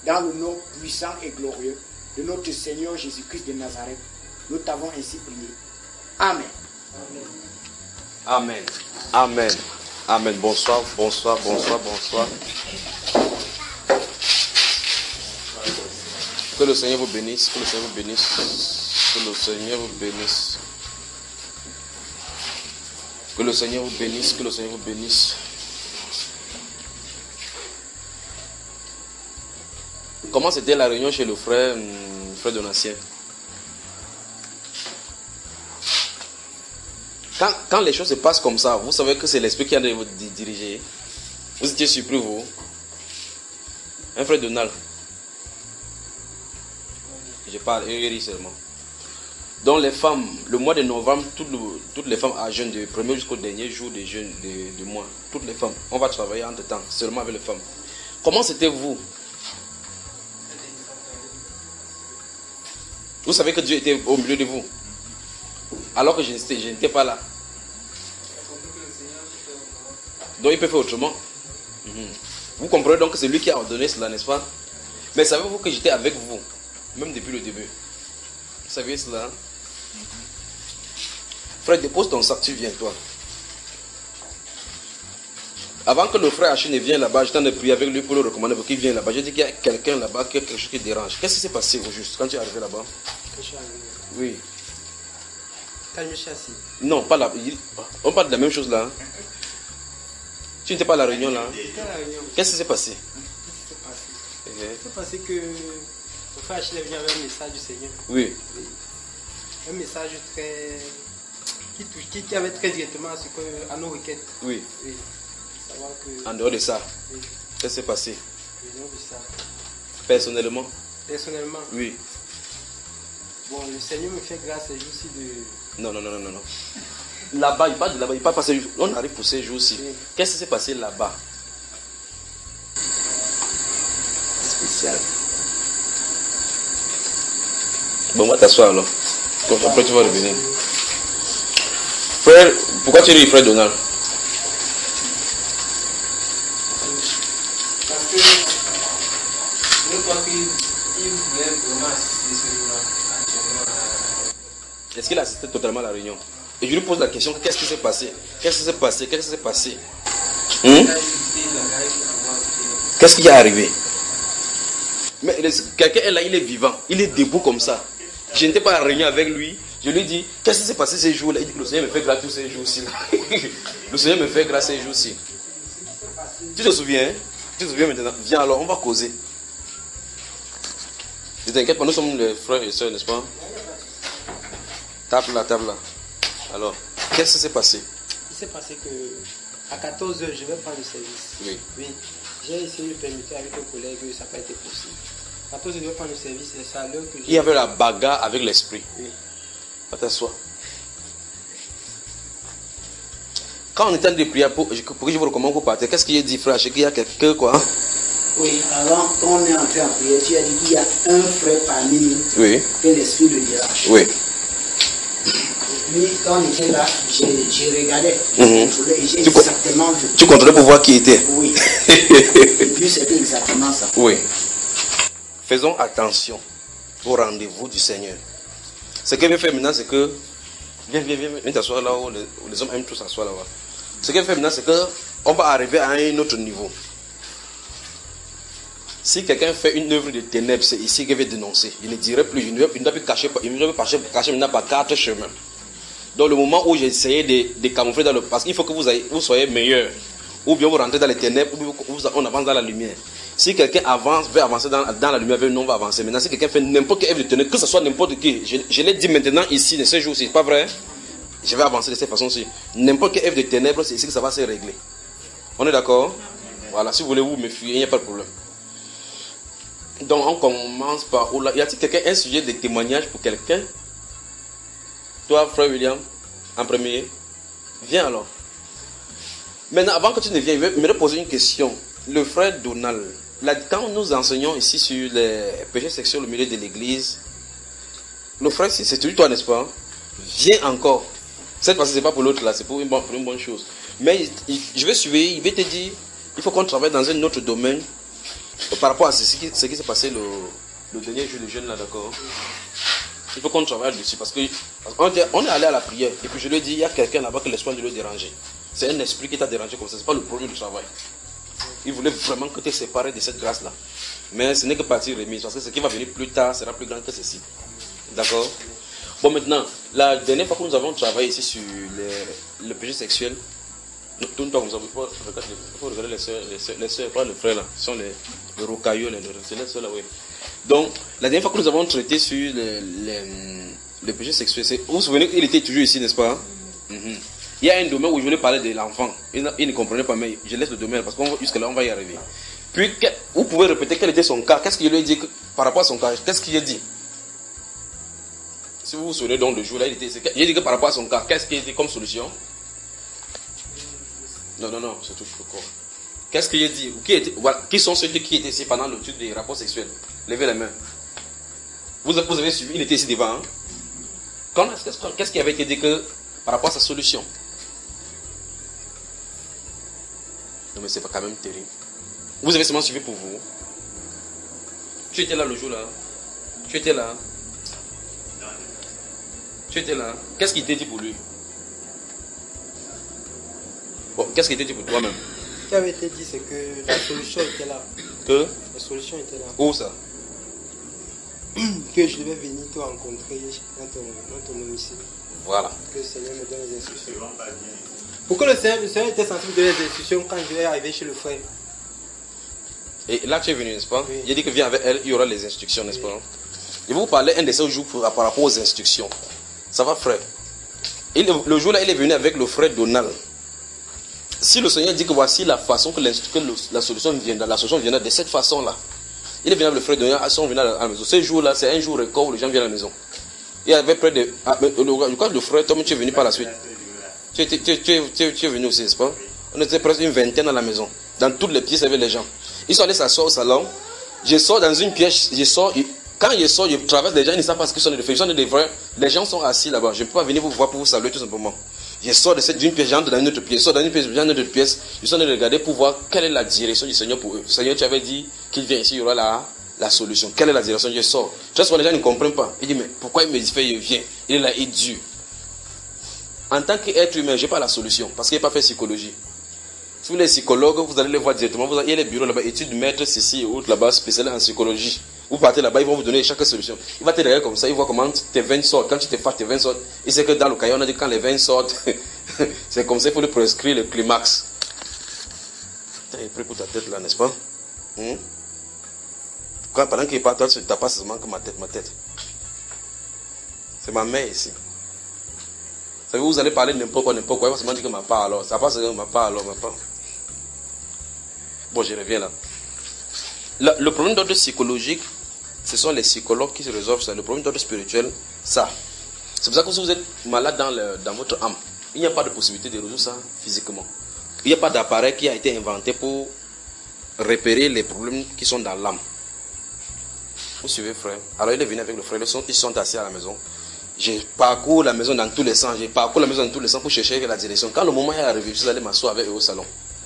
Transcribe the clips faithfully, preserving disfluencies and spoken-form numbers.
dans le nom puissant et glorieux de notre Seigneur Jésus-Christ de Nazareth. Nous t'avons ainsi prié. Amen. Amen. Amen. Amen. Bonsoir, bonsoir, bonsoir, bonsoir. Que le Seigneur vous bénisse, que le Seigneur vous bénisse, que le Seigneur vous bénisse. Que le Seigneur vous bénisse, que le Seigneur vous bénisse. Comment c'était la réunion chez le frère, frère Donatien? Quand, quand les choses se passent comme ça, vous savez que c'est l'esprit qui a de vous diriger. Vous étiez surpris, vous? Un frère Donald. Je parle, il rit seulement. Donc les femmes, le mois de novembre, toutes, le, toutes les femmes à jeûne du premier jusqu'au dernier jour de jeûne de, de mois. Toutes les femmes. On va travailler entre temps, seulement avec les femmes. Comment c'était vous? Vous savez que Dieu était au milieu de vous. Alors que je n'étais, je n'étais pas là. Donc il peut faire autrement. Mm-hmm. Vous comprenez donc que c'est lui qui a ordonné cela, n'est-ce pas? Mais savez-vous que j'étais avec vous, même depuis le début? Vous saviez cela? Frère, dépose ton sac, tu viens, toi. Avant que le frère Achille ne vienne là-bas, j'étais en train de prier avec lui pour le recommander pour qu'il vienne là-bas. J'ai dit qu'il y a quelqu'un là-bas qui a quelque chose qui dérange. Qu'est-ce qui s'est passé au juste quand tu es arrivé là-bas? Quand je suis arrivé. Oui. Quand je me suis assis. Non, pas là. On parle de la même chose là. Tu n'étais pas à la réunion là. J'étais à la réunion. Qu'est-ce qui s'est passé? Qu'est-ce qui s'est passé? Okay. Il s'est passé que le frère Achille est venu avec un message du Seigneur. Oui. Oui. Un message très. Qui, touche, qui, qui avait très directement à, ce que, à nos requêtes. Oui. Oui. Savoir que, en dehors de ça, oui. Qu'est-ce qui s'est passé? En dehors de ça. Personnellement? Personnellement. Oui. Bon, le Seigneur me fait grâce ces jours-ci de. Non, non, non, non, non. Là-bas, il parle de là-bas, il parle pas ces jours. On arrive pour ces jours-ci. Oui. Qu'est-ce qui s'est passé là-bas? Spécial. Bon, on va t'asseoir alors. Comme après, tu vas revenir. Frère, pourquoi tu dis frère Donald? Parce que je crois qu'il voulait vraiment assister ce jour-là. Est-ce qu'il a assisté totalement à la réunion? Et je lui pose la question, qu'est-ce qui s'est passé? Qu'est-ce qui s'est passé? Qu'est-ce qui s'est passé? Hum? Qu'est-ce qui est arrivé? Mais quelqu'un est là, il est vivant, il est debout comme ça. Je n'étais pas à la réunion avec lui. Je lui dis, qu'est-ce qui s'est passé ces jours-là? Il dit que le Seigneur me fait grâce tous ces jours-ci. Le Seigneur me fait grâce ces jours-ci. Tu te souviens? Hein? Tu te souviens maintenant? Viens alors, on va causer. Ne t'inquiète pas, nous sommes les frères et sœurs, n'est-ce pas? Tape là, tape là. Alors, qu'est-ce qui s'est passé? Il s'est passé que à quatorze heures, je vais prendre le service. Oui. Oui. J'ai essayé de permuter avec un collègue, ça n'a pas été possible. quatorze heures, je vais prendre le service, c'est ça l'heure que j'ai... Il y avait la bagarre avec l'esprit. Oui. Va t'asseoir. Quand on est en train de prier pour, pour que je vous recommande pour partir, qu'est-ce qu'il a dit, frère? Est-ce qu'il y a quelqu'un, quoi? Oui, avant, quand on est entré en prière, tu as dit qu'il y a un frère parmi nous Oui. que l'esprit le dérange. Oui. Et puis, quand on était là, j'ai regardé, Mm-hmm. et j'ai Tu, exactement vu. tu contrôlais pour voir qui était? Oui. Et puis, c'était exactement ça. Oui. Faisons attention au rendez-vous du Seigneur. Ce qu'il veut faire maintenant, c'est que... Viens, viens, viens, viens t'asseoir là où les, où les hommes aiment tous s'asseoir là-bas. Ce qu'il veut faire maintenant, c'est qu'on va arriver à un autre niveau. Si quelqu'un fait une œuvre de ténèbres, c'est ici qu'il veut dénoncer. Il ne dirait plus, il ne doit plus cacher, il ne doit plus cacher, cacher maintenant par quatre chemins. Donc le moment où j'ai essayé de, de camoufler dans le... Parce qu'il faut que vous, ayez, vous soyez meilleur. Ou bien vous rentrez dans les ténèbres, ou bien vous, on avance dans la lumière. Si quelqu'un avance, veut avancer dans, dans la lumière, non, on va avancer. Maintenant, si quelqu'un fait n'importe quelle œuvre de ténèbres, que ce soit n'importe qui, je, je l'ai dit maintenant ici, de ce jour-ci, c'est pas vrai? Je vais avancer de cette façon-ci. N'importe quelle œuvre de ténèbres, c'est ici que ça va se régler. On est d'accord? Voilà, si vous voulez vous me fuir, il n'y a pas de problème. Donc on commence par... Y a-t-il quelqu'un, un sujet de témoignage pour quelqu'un? Toi, frère William, en premier. Viens alors. Maintenant, avant que tu ne viennes, je vais me poser une question. Le frère Donald, là, quand nous enseignons ici sur les péchés sexuels au milieu de l'église, le frère, c'est toujours toi, n'est-ce pas? Viens encore. Cette fois-ci, ce n'est pas pour l'autre là, c'est pour une bonne, pour une bonne chose. Mais il, il, je vais suivre, il va te dire, il faut qu'on travaille dans un autre domaine par rapport à ce qui, ce qui s'est passé le, le dernier jour de jeûne là, d'accord. Il faut qu'on travaille dessus parce que parce qu'on est, on est allé à la prière et puis je lui ai dit, il y a quelqu'un là-bas que l'espoir de le déranger. C'est un esprit qui t'a dérangé comme ça, c'est pas le problème du travail. Il voulait vraiment que tu te sépares de cette grâce-là. Mais ce n'est que partie remise parce que ce qui va venir plus tard sera plus grand que ceci. D'accord? Bon, maintenant, la dernière fois que nous avons travaillé ici sur les, le péché sexuel, tout le temps, il faut regarder les soeurs, les soeurs, les soeurs, pas le frère là, ce sont les, les rocaillots, les, c'est les soeurs là, oui. Donc, la dernière fois que nous avons traité sur le, le, le péché sexuel, c'est, vous vous souvenez qu'il était toujours ici, n'est-ce pas? Mm-hmm. Il y a un domaine où je voulais parler de l'enfant. Il, il ne comprenait pas, mais je laisse le domaine parce que jusque là, on va y arriver. Puis, que, vous pouvez répéter quel était son cas. Qu'est-ce qu'il lui a dit que, par rapport à son cas? Qu'est-ce qu'il a dit? Si vous vous souvenez donc le jour là, il était, il a dit que par rapport à son cas, qu'est-ce qu'il a dit comme solution? Non, non, non, c'est tout le corps. Qu'est-ce qu'il a dit? Qui, était, voilà, qui sont ceux qui étaient ici pendant l'étude des rapports sexuels? Levez les mains. Vous, vous avez suivi, il était ici devant. Hein? Quand, qu'est-ce, qu'est-ce qui avait été dit que, par rapport à sa solution? Non, mais c'est pas quand même terrible. Vous avez seulement suivi pour vous. Tu étais là le jour là. Tu étais là. Tu étais là. Qu'est-ce qu'il t'a dit pour lui? Bon, qu'est-ce qu'il t'a dit pour toi-même? Ce qui avait été dit, c'est que la solution était là. Que? La solution était là. Où ça? Que je devais venir te rencontrer dans ton, dans ton domicile. Voilà. Que le Seigneur me donne les instructions. Pourquoi le Seigneur, le Seigneur était censé me donner les instructions quand je vais arriver chez le frère? Et là, tu es venu, n'est-ce pas? Oui. Il a dit que viens avec elle, il y aura les instructions, n'est-ce oui. pas? Je vais vous parler un de ces jours par rapport aux instructions. Ça va, frère? Et le, le jour là, il est venu avec le frère Donald. Si le Seigneur dit que voici la façon que, que le, la solution viendra, la solution viendra de cette façon-là. Il est venu avec le frère Donald, ils sont venus à la maison. Ce jour-là, c'est un jour record où les gens viennent à la maison. Il y avait près de... Ah, mais, le, je crois que le frère Tom, tu es venu par la suite. Tu, tu, tu, tu, tu, tu es venu aussi, n'est-ce pas? On était presque une vingtaine à la maison. Dans toutes les pièces, il y avait les gens. Ils sont allés s'asseoir au salon. Je sors dans une pièce, je sors... Quand je sors, je traverse les gens, ils ne savent pas ce qu'ils sont de faire. Ils sont des vrais. Les gens sont assis là-bas. Je ne peux pas venir vous voir pour vous saluer tout simplement. Je sors de cette d'une pièce, j'entre dans une autre pièce. Je sors dans une pièce, j'entre dans une autre pièce. Je suis en train de regarder pour voir quelle est la direction du Seigneur pour eux. Le Seigneur, tu avais dit qu'il vient ici, il y aura la, la solution. Quelle est la direction? Je sors. Très souvent, les gens ne comprennent pas. Ils disent, mais pourquoi il me fait, il vient? Il est là, il est dur. En tant qu'être humain, je n'ai pas la solution. Parce qu'il n'a pas fait psychologie. Si vous êtes psychologue, vous allez les voir directement. Vous avez, il y a les bureaux là-bas, études maîtres, ceci et autres là-bas, spécialisés en psychologie. Vous partez là-bas, ils vont vous donner chaque solution. Il va te regarder comme ça, il voit comment tes veines sortent. Quand tu te fâches, tes veines sortent. Il sait que dans le cahier, on a dit que quand les veines sortent, c'est comme ça, il faut lui prescrire le climax. Tu as pris pour ta tête là, n'est-ce pas? Hum? Quand, pendant qu'il part, toi, tu n'as pas seulement que ma tête, ma tête. C'est ma mère ici. Vous savez, vous allez parler de n'importe quoi, n'importe quoi, il va seulement dire que ma part alors. Ça passe que ma part alors, ma part. Bon, je reviens là. Le, le problème d'ordre psychologique, ce sont les psychologues qui se résolvent ça. Le problème d'ordre spirituel, ça. C'est pour ça que si vous êtes malade dans, le, dans votre âme, il n'y a pas de possibilité de résoudre ça physiquement. Il n'y a pas d'appareil qui a été inventé pour repérer les problèmes qui sont dans l'âme. Vous suivez, frère? Alors il est venu avec le frère, ils sont, ils sont assis à la maison. Je parcours la maison dans tous les sens, je parcours la maison dans tous les sens pour chercher la direction. Quand le moment est arrivé, je suis allé m'asseoir avec eux au salon.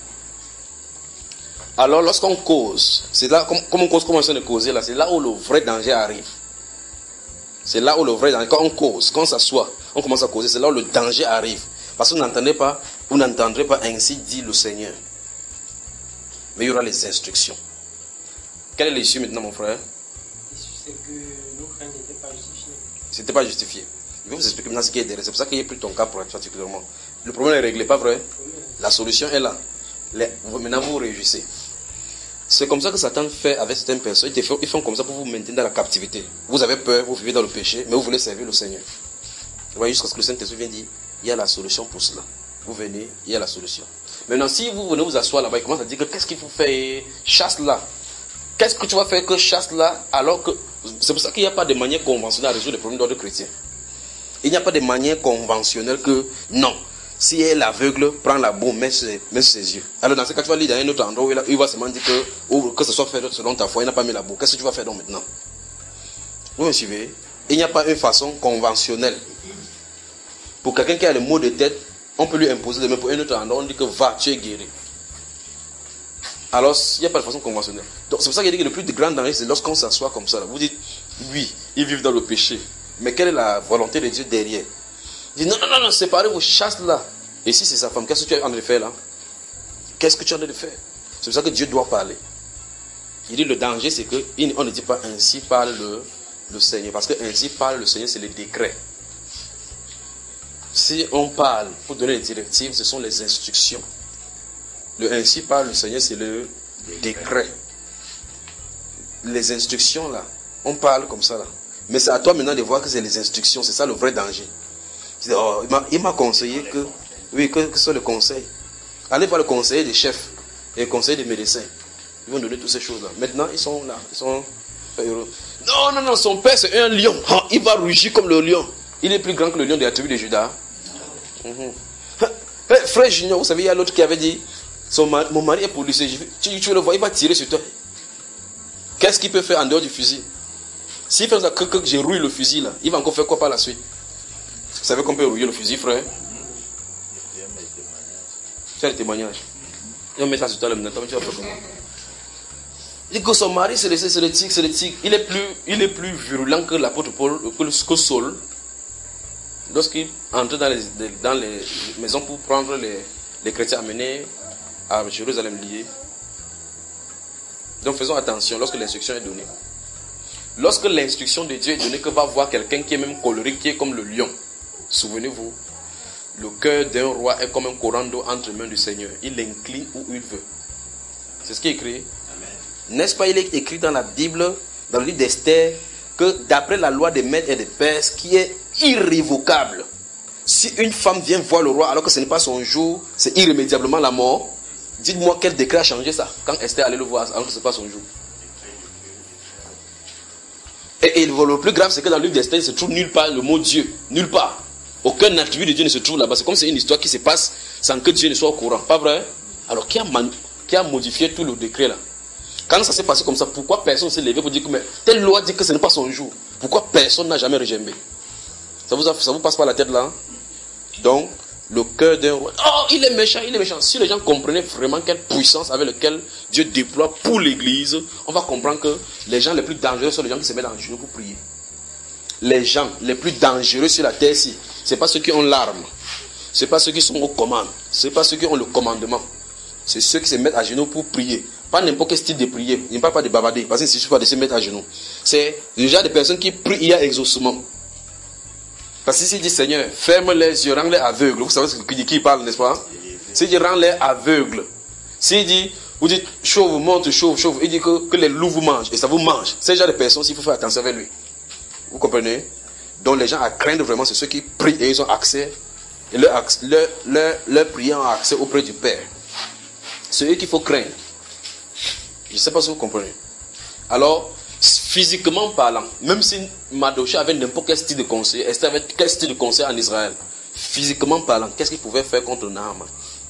Alors, lorsqu'on cause, c'est là, comme, comme on cause, commence à causer là, c'est là où le vrai danger arrive. C'est là où le vrai danger, quand on cause, quand on s'assoit, on commence à causer, c'est là où le danger arrive. Parce que vous n'entendez pas, vous n'entendrez pas ainsi dit le Seigneur. Mais il y aura les instructions. Quelle est l'issue maintenant, mon frère? L'issue, c'est que nos craintes n'étaient pas justifiées. C'était pas justifié. Je vais vous expliquer maintenant ce qui est derrière. C'est pour ça qu'il n'y a plus ton cas particulièrement. Le problème est réglé, pas vrai? La solution est là. Les, maintenant, vous vous réjouissez. C'est comme ça que Satan fait avec certaines personnes. Ils font, ils font comme ça pour vous maintenir dans la captivité. Vous avez peur, vous vivez dans le péché, mais vous voulez servir le Seigneur. Vous voyez, jusqu'à ce que le Saint-Esprit vienne dire, il y a la solution pour cela. Vous venez, il y a la solution. Maintenant, si vous venez vous asseoir là-bas, il commence à dire que qu'est-ce qu'il faut faire? Chasse là. Qu'est-ce que tu vas faire que chasse là, alors que... C'est pour ça qu'il n'y a pas de manière conventionnelle à résoudre les problèmes d'ordre chrétien. Il n'y a pas de manière conventionnelle que, non. Si elle est aveugle, prends la baume, mets sur, mets sur ses yeux. Alors dans ce cas, tu vas lire dans un autre endroit où il, il va seulement dire que, ou que ce soit fait selon ta foi, il n'a pas mis la baume. Qu'est-ce que tu vas faire donc maintenant? Vous me suivez? Il n'y a pas une façon conventionnelle. Pour quelqu'un qui a le mot de tête, on peut lui imposer de même pour un autre endroit, on dit que va, tu es guéri. Alors, il n'y a pas de façon conventionnelle. Donc, c'est pour ça qu'il dit que le plus grand danger, c'est lorsqu'on s'assoit comme ça. Là. Vous dites, oui, ils vivent dans le péché. Mais quelle est la volonté de Dieu derrière? Il dit, non, non, non, non, séparez-vous, chasse-là. Et si c'est sa femme, qu'est-ce que tu es en train de faire là? Qu'est-ce que tu es en train de faire? C'est pour ça que Dieu doit parler. Il dit, le danger, c'est qu'on ne dit pas ainsi parle le, le Seigneur. Parce que ainsi parle le Seigneur, c'est le décret. Si on parle pour donner les directives, ce sont les instructions. Le ainsi parle le Seigneur, c'est le décret. Les instructions là, on parle comme ça là. Mais c'est à toi maintenant de voir que c'est les instructions, c'est ça le vrai danger. Dis, oh, il m'a conseillé que, oui, que, que ce soit le conseil. Allez voir le conseiller des chefs et le conseiller des médecins. Ils vont donner toutes ces choses là. Maintenant, ils sont là, ils sont heureux. Non, non, non, son père c'est un lion. Oh, il va rugir comme le lion. Il est plus grand que le lion de la tribu de Juda. Mm-hmm. Hey, frère Junior, vous savez, il y a l'autre qui avait dit, son mari, mon mari est policier, tu, tu le vois, il va tirer sur toi. Qu'est-ce qu'il peut faire en dehors du fusil? S'il fait ça, que, que j'ai rouillé le fusil là, il va encore faire quoi par la suite? Vous savez qu'on peut rouiller le fusil, frère? C'est le témoignage. Et on met ça sur toi maintenant, tu vas faire comment? Il dit que son mari, c'est le, c'est le tigre, c'est le tigre. Il est plus, il est plus virulent que l'apôtre Paul, que, que Saul. Lorsqu'il entre dans les, dans les maisons pour prendre les, les chrétiens amenés à Jérusalem liés. Donc faisons attention lorsque l'instruction est donnée. Lorsque l'instruction de Dieu est donnée, que va voir quelqu'un qui est même colérique, qui est comme le lion. Souvenez-vous, le cœur d'un roi est comme un courant d'eau entre les mains du Seigneur. Il l'incline où il veut. C'est ce qui est écrit. N'est-ce pas, il est écrit dans la Bible, dans le livre d'Esther, que d'après la loi des Mèdes et des Perses, qui est irrévocable, si une femme vient voir le roi alors que ce n'est pas son jour, c'est irrémédiablement la mort. Dites-moi quel décret a changé ça, quand Esther allait le voir alors que ce n'est pas son jour. Et, et le plus grave, c'est que dans le livre d'Esther, il ne se trouve nulle part le mot Dieu. Nulle part. Aucun attribut de Dieu ne se trouve là-bas. C'est comme si c'est une histoire qui se passe sans que Dieu ne soit au courant. Pas vrai? Alors, qui a, man... qui a modifié tout le décret là? Quand ça s'est passé comme ça, pourquoi personne s'est levé pour dire que mais, telle loi dit que ce n'est pas son jour? Pourquoi personne n'a jamais rejambé? Ça vous, a... ça vous passe par la tête là? Donc, le cœur d'un roi. Oh, il est méchant, il est méchant. Si les gens comprenaient vraiment quelle puissance avec laquelle Dieu déploie pour l'église, on va comprendre que les gens les plus dangereux sont les gens qui se mettent en genoux pour prier. Les gens les plus dangereux sur la terre-ci, ce n'est pas ceux qui ont l'arme, ce n'est pas ceux qui sont aux commandes, ce n'est pas ceux qui ont le commandement. C'est ceux qui se mettent à genoux pour prier. Pas n'importe quel style de prière. Il ne parle pas de bavarder, parce qu'il ne suffit pas de se mettre à genoux. C'est déjà des personnes qui prient, il y a exaucement. Parce que s'il dit Seigneur, ferme les yeux, rends-les aveugles. Vous savez ce qui, qui parle, n'est-ce pas? S'il dit rends-les aveugles. S'il dit, vous dites chauve, monte, chauve, chauve. Il dit que, que les loups vous mangent. Et ça vous mange. C'est genre de personnes, il faut faire attention avec lui. Vous comprenez? Donc les gens à craindre vraiment, c'est ceux qui prient et ils ont accès. Et leur, leur, leur, leur prière a accès auprès du Père. C'est eux qu'il faut craindre. Je ne sais pas si vous comprenez. Alors, physiquement parlant, même si Mardochée avait n'importe quel style de conseil, Esther avait quel style de conseil en Israël, physiquement parlant, qu'est-ce qu'il pouvait faire contre Naaman?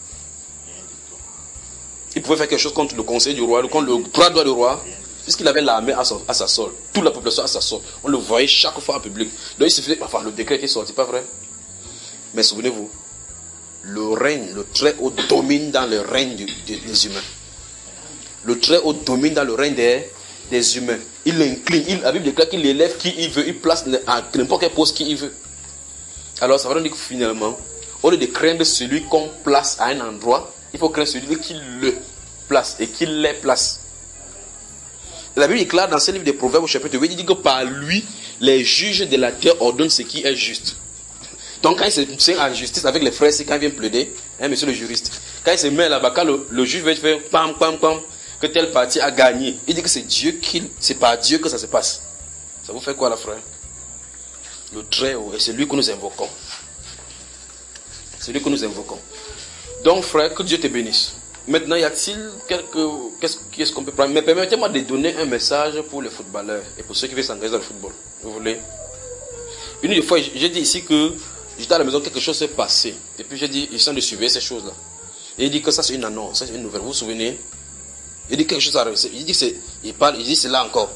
Il pouvait faire quelque chose contre le conseil du roi, contre le bras droit du roi, puisqu'il avait l'armée à, à sa solde, toute la population à sa solde. On le voyait chaque fois en public. Donc il suffisait, enfin le décret qui est sorti, pas vrai? Mais souvenez-vous, le règne, le très haut domine dans le règne du, du, des humains. Le très haut domine dans le règne des, des humains. Il l'incline, il, la Bible déclare qu'il élève qui il veut, il place à n'importe quel poste qui il veut. Alors ça veut dire que finalement, au lieu de craindre celui qu'on place à un endroit, il faut craindre celui qui le place et qui les place. La Bible déclare dans ce livre des Proverbes au chapitre huit, il dit que par lui, les juges de la terre ordonnent ce qui est juste. Donc quand il se tient en justice avec les frères, c'est quand il vient plaider, hein, monsieur le juriste, quand il se met là-bas, quand le, le juge va faire pam, pam, pam, que telle partie a gagné, il dit que c'est Dieu qui, c'est par Dieu que ça se passe. Ça vous fait quoi là, frère? Le très haut, et c'est lui que nous invoquons. C'est lui que nous invoquons. Donc frère, que Dieu te bénisse. Maintenant, y a-t-il quelque, qu'est-ce, qu'est-ce qu'on peut prendre? Mais permettez-moi de donner un message pour les footballeurs et pour ceux qui veulent s'engager dans le football. Vous voulez? Une des fois, j'ai dit ici que j'étais à la maison, quelque chose s'est passé. Et puis j'ai dit, ils sont de surveiller ces choses-là. Et il dit que ça c'est une annonce, ça c'est une nouvelle. Vous vous souvenez? Il dit quelque chose à réussir. Il dit que c'est, il parle, il dit c'est là encore.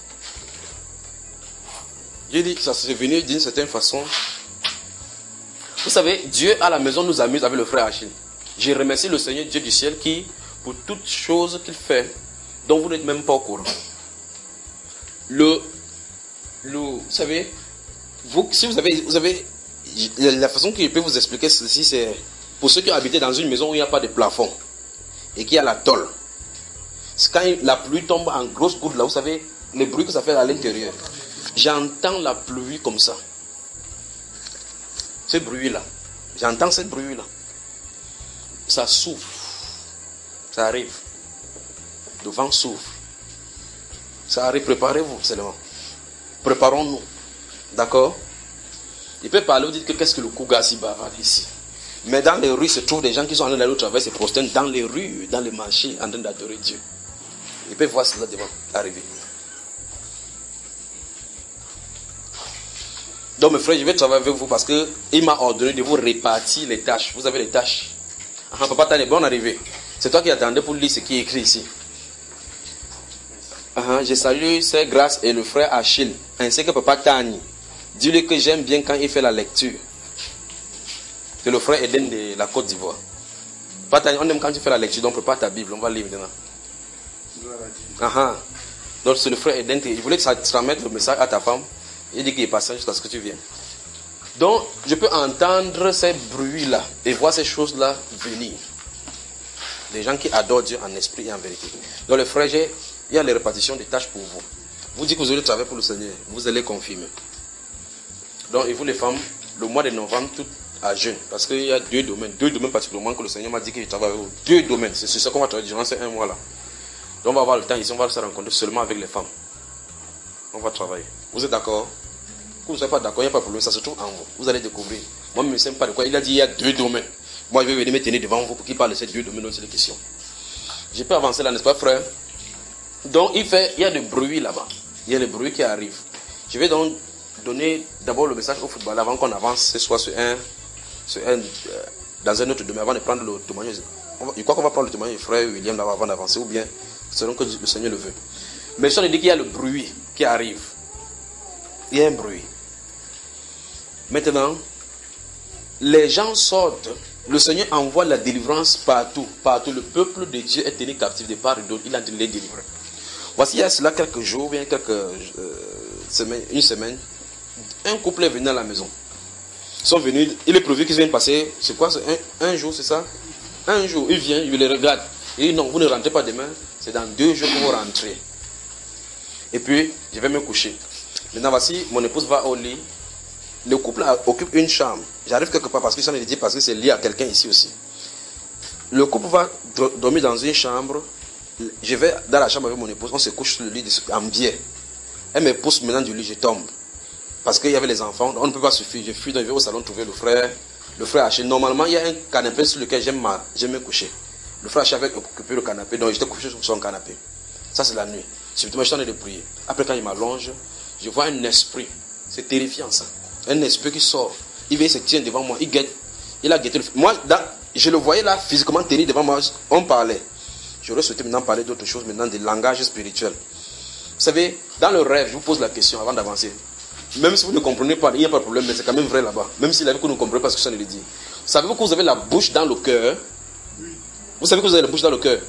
J'ai dit que ça s'est venu d'une certaine façon. Vous savez, Dieu à la maison nous amuse avec le frère Achille. Je remercie le Seigneur Dieu du ciel qui, pour toutes choses qu'il fait, dont vous n'êtes même pas au courant. Le, le, vous savez, vous, si vous avez, vous avez, la façon que je peux vous expliquer ceci, c'est pour ceux qui ont habité dans une maison où il n'y a pas de plafond et qui a la tôle. C'est quand la pluie tombe en grosses gouttes là, vous savez, le bruit que ça fait à l'intérieur. J'entends la pluie comme ça. Ce bruit-là. J'entends ce bruit-là. Ça souffle. Ça arrive. Le vent souffle. Ça arrive. Préparez-vous seulement. Préparons-nous. D'accord? Il peut parler, vous dites que qu'est-ce que le Kougassi bavarde ici. Mais dans les rues se trouvent des gens qui sont en train d'aller au travail, se prosternent dans les rues, dans les marchés, en train d'adorer Dieu. Il peut voir cela devant arriver. Donc mes frères, je vais travailler avec vous parce qu'il m'a ordonné de vous répartir les tâches. Vous avez les tâches. Ah, papa, t'as une bonne arrivée. C'est toi qui attendais pour lire ce qui est écrit ici. Ah, je salue ses grâces et le frère Achille, ainsi que papa Tani. Dis-lui que j'aime bien quand il fait la lecture. C'est le frère Eden de la Côte d'Ivoire. Papa Tani, on aime quand tu fais la lecture, donc prépare ta Bible, on va lire maintenant. Ah, donc c'est le frère Eden, il voulait transmettre le message à ta femme. Il dit qu'il est passé jusqu'à ce que tu viennes. Donc, je peux entendre ces bruits-là et voir ces choses-là venir. Des gens qui adorent Dieu en esprit et en vérité. Donc, les frères, il y a les répartitions des tâches pour vous. Vous dites que vous allez travailler pour le Seigneur. Vous allez confirmer. Donc, et vous les femmes, le mois de novembre, tout à jeûne. Parce qu'il y a deux domaines. Deux domaines particulièrement que le Seigneur m'a dit qu'il travaille avec vous. Deux domaines. C'est sur ça qu'on va travailler durant ces un mois-là. Donc, on va avoir le temps ici. On va se rencontrer seulement avec les femmes. On va travailler. Vous êtes d'accord? Vous ne serez pas d'accord, il n'y a pas de problème, ça se trouve en vous. Vous allez découvrir. Moi, je ne sais pas de quoi. Il a dit qu'il y a deux domaines. Moi, je vais venir me tenir devant vous pour qu'il parle de ces deux domaines dont c'est la question. Je peux avancer là, n'est-ce pas, frère? Donc, il, fait, il y a des bruits là-bas. Il y a des bruits qui arrivent. Je vais donc donner d'abord le message au football avant qu'on avance ce soir sur un, sur un, euh, dans un autre domaine, avant de prendre le témoignage. Je crois qu'on va prendre le témoignage du frère William là avant d'avancer, ou bien selon que le Seigneur le veut. Mais si on dit qu'il y a le bruit qui arrive, il y a un bruit. Maintenant, les gens sortent. Le Seigneur envoie la délivrance partout. Partout, le peuple de Dieu est tenu captif de part et d'autre. Il a de les délivrer. Voici, il y a cela quelques jours, bien quelques euh, semaines, une semaine, un couple est venu à la maison. Ils sont venus, il est prévu qu'ils viennent passer, c'est quoi, c'est un, un jour, c'est ça? Un jour, il vient, il les regarde. Il dit non, vous ne rentrez pas demain, c'est dans deux jours que vous rentrez. Et puis, je vais me coucher. Maintenant, voici, mon épouse va au lit. Le couple occupe une chambre. J'arrive quelque part parce que ça me dit parce que c'est lié à quelqu'un ici aussi. Le couple va dormir dans une chambre. Je vais dans la chambre avec mon épouse. On se couche sur le lit en biais. Elle me pousse maintenant du lit, je tombe. Parce qu'il y avait les enfants. On ne peut pas suffire. Je fuis, je vais au salon trouver le frère. Le frère Haché. Normalement, il y a un canapé sur lequel j'aime me coucher. Le frère Haché avait occupé le canapé. Donc j'étais couché sur son canapé. Ça, c'est la nuit. Subitement, je suis en train de prier. Après, quand il m'allonge, je vois un esprit. C'est terrifiant, ça. Un esprit qui sort. Il vient, il se tient devant moi. Il guette. Il a guetté le... Moi, dans, je le voyais là, physiquement tenir devant moi. On parlait. J'aurais souhaité maintenant parler d'autre chose, maintenant des langages spirituels. Vous savez, dans le rêve, je vous pose la question avant d'avancer. Même si vous ne comprenez pas, il n'y a pas de problème, mais c'est quand même vrai là-bas. Même s'il avait que vous ne comprenez pas ce que ça nous dit. Savez-vous que vous avez la bouche dans le cœur? Vous savez que vous avez la bouche dans le cœur?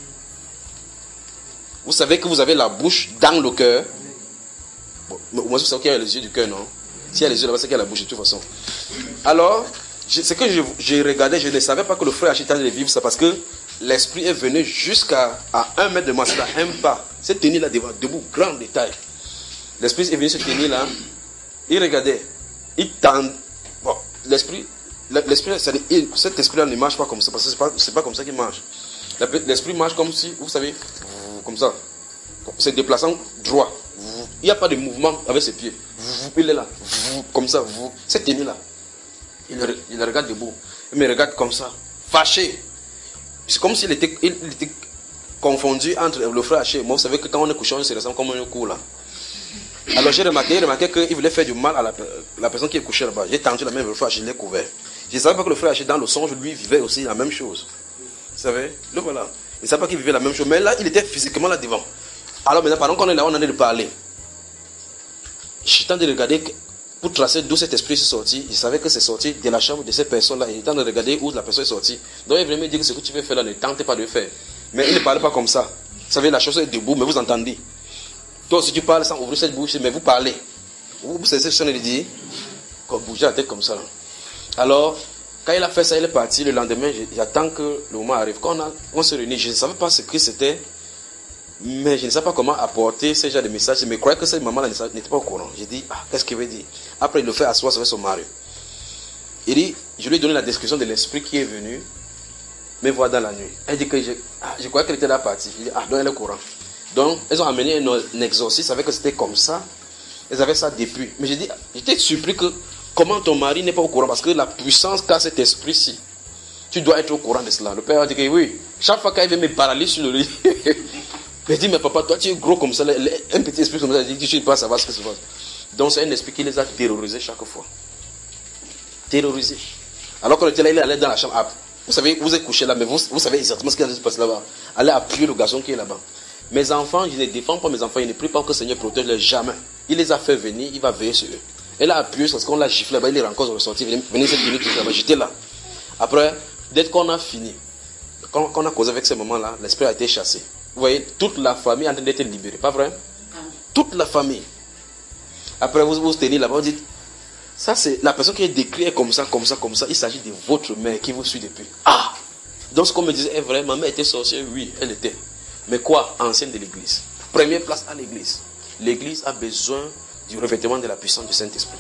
Vous savez que vous avez la bouche dans le cœur? Bon, mais au moins vous savez qu'il y a les yeux du cœur, non? S'il y a les yeux là-bas, c'est qu'il y a la bouche de toute façon. Alors, ce que j'ai regardé, je ne savais pas que le frère Haché allait vivre ça parce que l'esprit est venu jusqu'à un mètre de moi, c'est là, un pas. Cette tenue là devant, debout, grand détail. L'esprit est venu se tenir là, il regardait, il tend. Bon, l'esprit, l'esprit, cet esprit-là ne marche pas comme ça, parce que c'est pas, c'est pas comme ça qu'il marche. L'esprit marche comme si, vous savez, comme ça. C'est déplaçant droit. Il n'y a pas de mouvement avec ses pieds. Il est là, comme ça. Cette tenue là, il le, il le regarde debout. Il me regarde comme ça, fâché. C'est comme s'il était, il, il était confondu entre le frère Haché et moi. Vous savez que quand on est couché, on se ressemble comme un coup là. Alors j'ai remarqué, remarqué qu'il voulait faire du mal à la, la personne qui est couchée là-bas. J'ai tendu la main vers le frère Haché, je l'ai couvert. Je ne savais pas que le frère Haché, dans le songe, lui, vivait aussi la même chose. Vous savez, le voilà. Il ne savait pas qu'il vivait la même chose. Mais là, il était physiquement là devant. Alors maintenant, pendant qu'on est là, on en est de parler. Je suis en train de regarder pour tracer d'où cet esprit est sorti. Il savait que c'est sorti de la chambre de cette personne-là. Il était en train de regarder où la personne est sortie. Donc il venait me dire que ce que tu veux faire là, ne tentez pas de le faire. Mais il ne parlait pas comme ça. Vous savez, la chose est debout, mais vous entendez. Toi aussi tu parles sans ouvrir cette bouche, mais vous parlez. Vous vous cessez de dire, comme bouger la tête comme ça. Alors, quand il a fait ça, il est parti. Le lendemain, j'attends que le moment arrive. Quand on, a, on se réunit, je ne savais pas ce que c'était. Mais je ne sais pas comment apporter ce genre de message. Je me croyais que cette maman-là n'était pas au courant. J'ai dit, ah, qu'est-ce qu'il veut dire? Après, il le fait asseoir avec son mari. Il dit, je lui ai donné la description de l'esprit qui est venu me voir dans la nuit. Elle dit que je, ah, je croyais qu'elle était là partie. Il dit, ah, donc elle est au courant. Donc, elles ont amené un, un exorciste, avec que c'était comme ça. Elles avaient ça depuis. Mais j'ai dit, j'étais surpris que comment ton mari n'est pas au courant, parce que la puissance qu'a cet esprit-ci, tu dois être au courant de cela. Le père a dit que oui, chaque fois qu'il vient me paralyser sur le lit, il dit, mais papa, toi tu es gros comme ça, un petit esprit comme ça, il dit, tu ne peux pas savoir ce que se passe. Donc c'est un esprit qui les a terrorisés chaque fois. Terrorisés. Alors qu'on était là, il allait dans la chambre. Ah, vous savez, vous êtes couché là, mais vous, vous savez exactement ce qui se passe là-bas. Allez appuyer le garçon qui est là-bas. Mes enfants, je ne défends pas mes enfants, je ne prie pas que le Seigneur protège les jamais. Il les a fait venir, il va veiller sur eux. Elle a appuyé parce qu'on l'a giflé là-bas, il est encore ressorti, venez cette minute là-bas, j'étais là. Après, dès qu'on a fini, quand, quand on a causé avec ce moment-là, l'esprit a été chassé. Vous voyez, toute la famille est en train d'être libérée, pas vrai? Toute la famille. Après, vous vous tenez là-bas, vous dites, ça c'est la personne qui est décrite comme ça, comme ça, comme ça, il s'agit de votre mère qui vous suit depuis. Ah! Donc ce qu'on me disait est vrai, ma mère était sorcière, oui, elle était. Mais quoi? Ancienne de l'église. Première place à l'église. L'église a besoin du revêtement de la puissance du Saint-Esprit.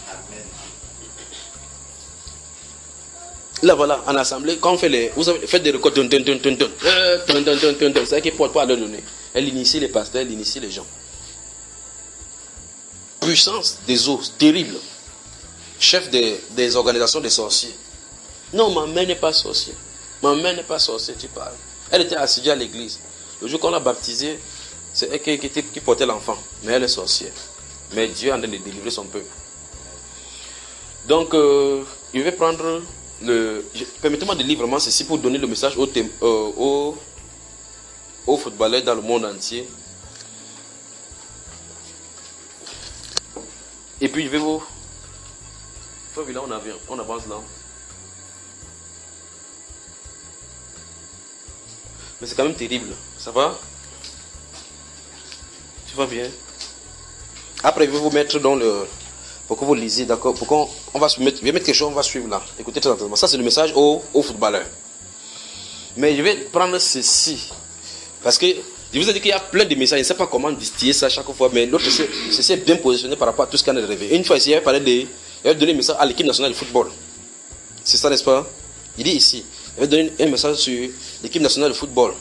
Là voilà, en assemblée, quand on fait les, vous avez fait des records, c'est elle qui ne porte pas à leur donner. Elle initie les pasteurs, elle initie les gens. Puissance des eaux, terrible. Chef des, des organisations des sorciers. Non, ma mère n'est pas sorcière. Ma mère n'est pas sorcière, tu parles. Elle était assidue à l'église. Le jour qu'on l'a baptisée, c'est elle qui, qui, qui portait l'enfant. Mais elle est sorcière. Mais Dieu est en train de délivrer son peuple. Donc, euh, je vais prendre le... Permettez-moi de lire vraiment ceci pour donner le message aux, euh, aux, aux footballeurs dans le monde entier. Et puis, je vais vous... Là, on, avance, on avance là. Mais c'est quand même terrible. Ça va? Tu vas bien? Après, je vais vous mettre dans le... Pour que vous lisiez, d'accord? Pour qu'on on va se mettre... Je vais mettre quelque chose, on va suivre là. Écoutez très attentivement. Ça, c'est le message aux, aux footballeurs. Mais je vais prendre ceci. Parce que je vous ai dit qu'il y a plein de messages. Je ne sais pas comment distiller ça chaque fois. Mais l'autre, ceci est bien positionné par rapport à tout ce qu'on a rêvé. Une fois ici, il avait parlé de... Il avait donné un message à l'équipe nationale de football. C'est ça, n'est-ce pas? Il dit ici. Il avait donné un message sur l'équipe nationale de football.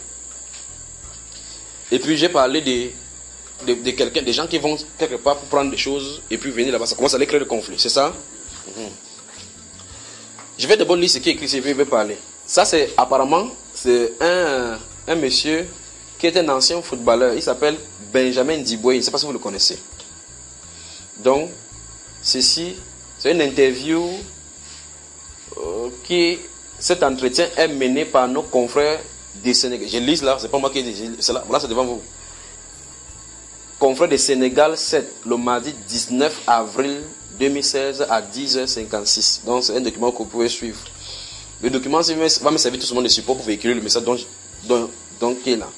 Et puis j'ai parlé de, de, de quelqu'un, des gens qui vont quelque part pour prendre des choses et puis venir là-bas. Ça commence à aller créer le conflit. C'est ça? Mm-hmm. Je vais d'abord lire ce qui est écrit, je vais parler. Ça, c'est apparemment, c'est un, un monsieur qui est un ancien footballeur. Il s'appelle Benjamin Diboué. Je ne sais pas si vous le connaissez. Donc, ceci, c'est une interview euh, qui, cet entretien est mené par nos confrères des Sénégal. Je lis là, c'est pas moi qui dis, c'est là, là c'est devant vous. Confrères de Sénégal sept, le mardi dix-neuf avril deux mille seize à dix heures cinquante-six. Donc c'est un document que vous pouvez suivre. Le document va me servir tout simplement de support pour véhiculer le message donc, donc, donc qui est là.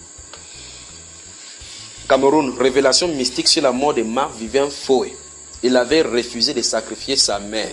Cameroun, révélation mystique sur la mort de Marc Vivien Foé. Il avait refusé de sacrifier sa mère.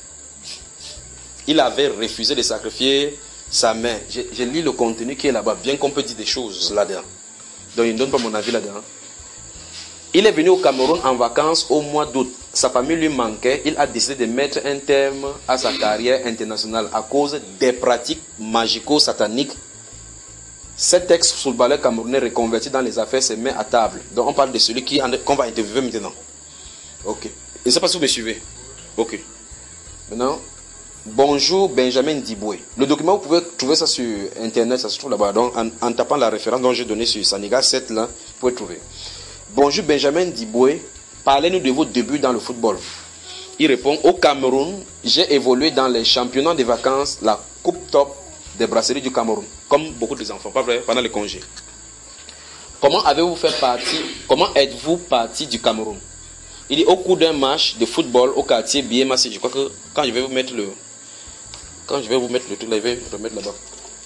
Il avait refusé de sacrifier sa mère. Je, je lis le contenu qui est là-bas, bien qu'on peut dire des choses là-dedans. Donc, il ne donne pas mon avis là-dedans. Il est venu au Cameroun en vacances au mois d'août. Sa famille lui manquait. Il a décidé de mettre un terme à sa carrière internationale à cause des pratiques magico-sataniques. Cet ex-footballeur camerounais reconverti dans les affaires se met à table. Donc, on parle de celui qui, qu'on va interviewer maintenant. Ok. Je ne sais pas si vous me suivez. Ok. Maintenant, bonjour Benjamin Diboué. Le document, vous pouvez trouver ça sur Internet, ça se trouve là-bas. Donc, en, en tapant la référence dont j'ai donnée sur Sénégal sept, là, vous pouvez trouver. Bonjour Benjamin Diboué, parlez-nous de vos débuts dans le football. Il répond, au Cameroun, j'ai évolué dans les championnats de vacances, la Coupe Top des brasseries du Cameroun, comme beaucoup des enfants, pas vrai, pendant les congés. Comment avez-vous fait partie, comment êtes-vous parti du Cameroun? Il dit au cours d'un match de football au quartier Biémassi, je crois que quand je vais vous mettre le, quand je vais vous mettre le truc là, je vais remettre là-bas.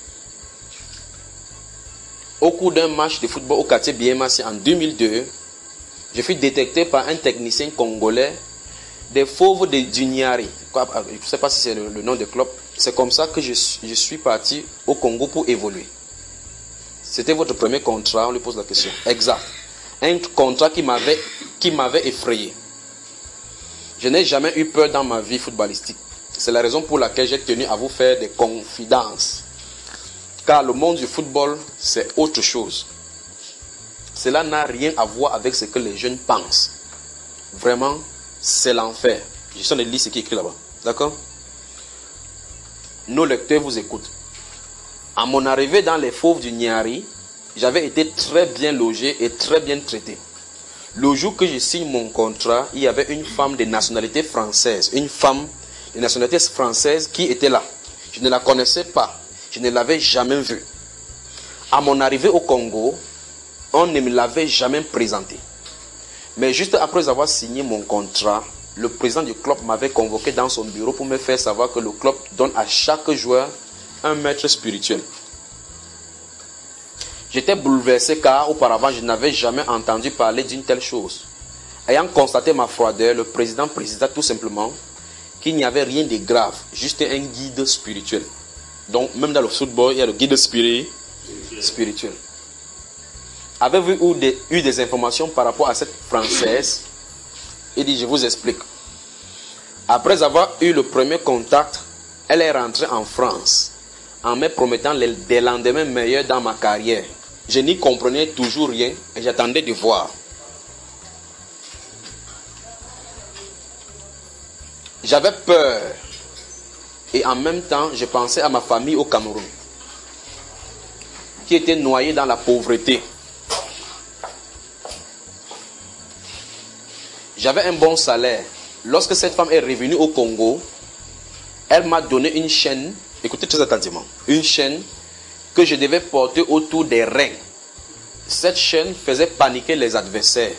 Au cours d'un match de football au quartier Biémassi en deux mille deux, je fus détecté par un technicien congolais des fauves de Duniari. Je ne sais pas si c'est le, le nom de club. C'est comme ça que je, je suis parti au Congo pour évoluer. C'était votre premier contrat, on lui pose la question. Exact. Un contrat qui m'avait, qui m'avait effrayé. Je n'ai jamais eu peur dans ma vie footballistique. C'est la raison pour laquelle j'ai tenu à vous faire des confidences. Car le monde du football, c'est autre chose. Cela n'a rien à voir avec ce que les jeunes pensent. Vraiment, c'est l'enfer. Je suis en train de lire ce qui est écrit là-bas. D'accord? Nos lecteurs vous écoutent. À mon arrivée dans les fauves du Niari, j'avais été très bien logé et très bien traité. Le jour que je signe mon contrat, il y avait une femme de nationalité française. Une femme de nationalité française qui était là. Je ne la connaissais pas. Je ne l'avais jamais vue. À mon arrivée au Congo, on ne me l'avait jamais présentée. Mais juste après avoir signé mon contrat, le président du club m'avait convoqué dans son bureau pour me faire savoir que le club donne à chaque joueur un maître spirituel. J'étais bouleversé car auparavant je n'avais jamais entendu parler d'une telle chose. Ayant constaté ma froideur, le président précisa tout simplement qu'il n'y avait rien de grave, juste un guide spirituel. Donc même dans le football, il y a le guide spiri- spirituel. Avez-vous eu des, eu des informations par rapport à cette Française? Il dit, je vous explique. Après avoir eu le premier contact, elle est rentrée en France en me promettant les, des lendemains meilleurs dans ma carrière. Je n'y comprenais toujours rien et j'attendais de voir. J'avais peur et en même temps, je pensais à ma famille au Cameroun qui était noyée dans la pauvreté. J'avais un bon salaire. Lorsque cette femme est revenue au Congo, elle m'a donné une chaîne, écoutez très attentivement, une chaîne que je devais porter autour des reins. Cette chaîne faisait paniquer les adversaires.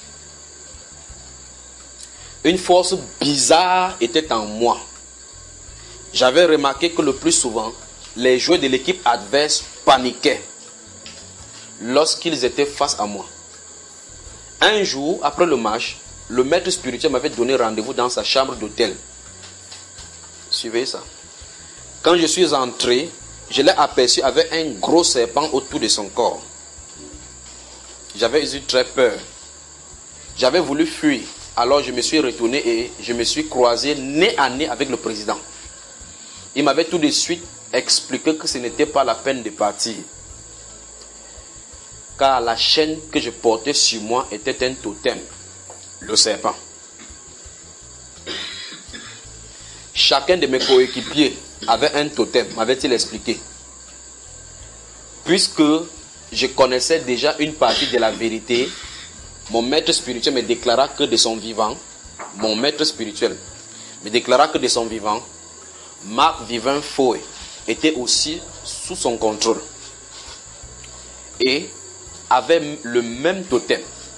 Une force bizarre était en moi. J'avais remarqué que le plus souvent, les joueurs de l'équipe adverse paniquaient lorsqu'ils étaient face à moi. Un jour, après le match, le maître spirituel m'avait donné rendez-vous dans sa chambre d'hôtel. Suivez ça. Quand je suis entré, je l'ai aperçu avec un gros serpent autour de son corps. J'avais eu très peur. J'avais voulu fuir. Alors je me suis retourné et je me suis croisé nez à nez avec le président. Il m'avait tout de suite expliqué que ce n'était pas la peine de partir. Car la chaîne que je portais sur moi était un totem. Le serpent. Chacun de mes coéquipiers avait un totem, m'avait-il expliqué. Puisque je connaissais déjà une partie de la vérité, mon maître spirituel me déclara que de son vivant, mon maître spirituel me déclara que de son vivant, Marc Vivant Foé était aussi sous son contrôle et avait le même totem.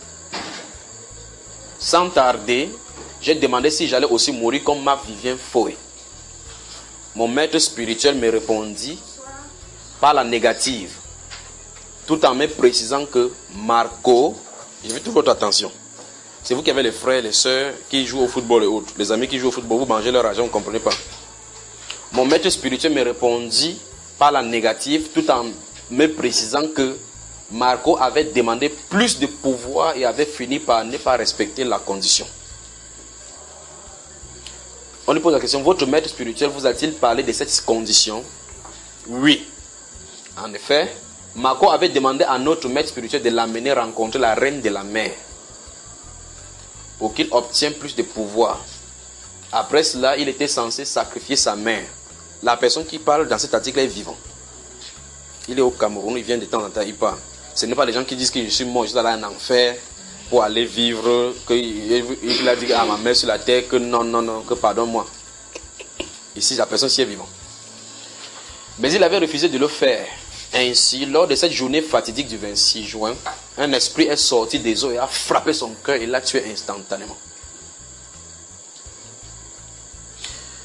Sans tarder, j'ai demandé si j'allais aussi mourir comme Marc Vivant Foé. Mon maître spirituel me répondit par la négative, tout en me précisant que Marco, je veux toute votre attention. C'est vous qui avez les frères, les sœurs qui jouent au football et autres. Les amis qui jouent au football, vous mangez leur argent, vous ne comprenez pas. Mon maître spirituel me répondit par la négative, tout en me précisant que Marco avait demandé plus de pouvoir et avait fini par ne pas respecter la condition. On lui pose la question, votre maître spirituel vous a-t-il parlé de cette condition? Oui. En effet, Marco avait demandé à notre maître spirituel de l'amener rencontrer la reine de la mer pour qu'il obtienne plus de pouvoir. Après cela, il était censé sacrifier sa mère. La personne qui parle dans cet article est vivant. Il est au Cameroun, il vient de temps en temps, il parle. Ce n'est pas les gens qui disent que je suis mort, je suis allé en enfer pour aller vivre, qu'il a dit à ma mère sur la terre que non, non, non, que pardonne-moi. Ici, la personne s'y est vivante. Mais il avait refusé de le faire. Ainsi, lors de cette journée fatidique du vingt-six juin, un esprit est sorti des eaux et a frappé son cœur et l'a tué instantanément.